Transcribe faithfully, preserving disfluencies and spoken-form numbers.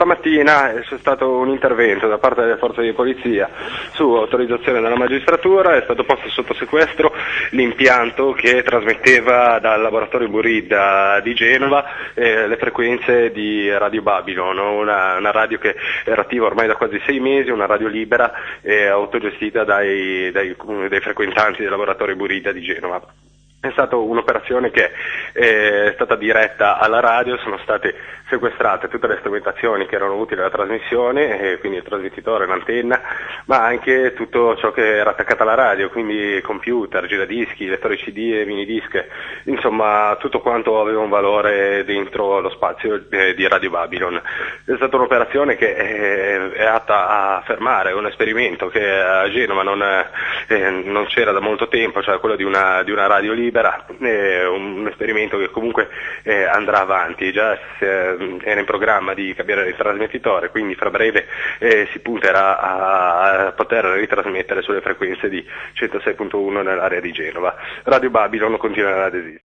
Stamattina c'è stato un intervento da parte delle forze di polizia su autorizzazione della magistratura, è stato posto sotto sequestro l'impianto che trasmetteva dal laboratorio Buridda di Genova eh, le frequenze di Radio Babylon, una, una radio che era attiva ormai da quasi sei mesi, una radio libera e autogestita dai, dai, dai frequentanti del laboratorio Buridda di Genova. È stata un'operazione che è stata diretta alla radio, sono state sequestrate tutte le strumentazioni che erano utili alla trasmissione, e quindi il trasmettitore, l'antenna, ma anche tutto ciò che era attaccato alla radio, quindi computer, giradischi, lettori C D e minidisc, insomma tutto quanto aveva un valore dentro lo spazio di Radio Babylon. È stata un'operazione che è atta a fermare un esperimento che a Genova non, eh, non c'era da molto tempo, cioè quello di una, di una radio libera. È un esperimento che comunque eh, andrà avanti, già eh, era in programma di cambiare il trasmettitore, quindi fra breve eh, si punterà a, a poter ritrasmettere sulle frequenze di centosei punto uno nell'area di Genova. Radio Babylon continuerà ad esistere.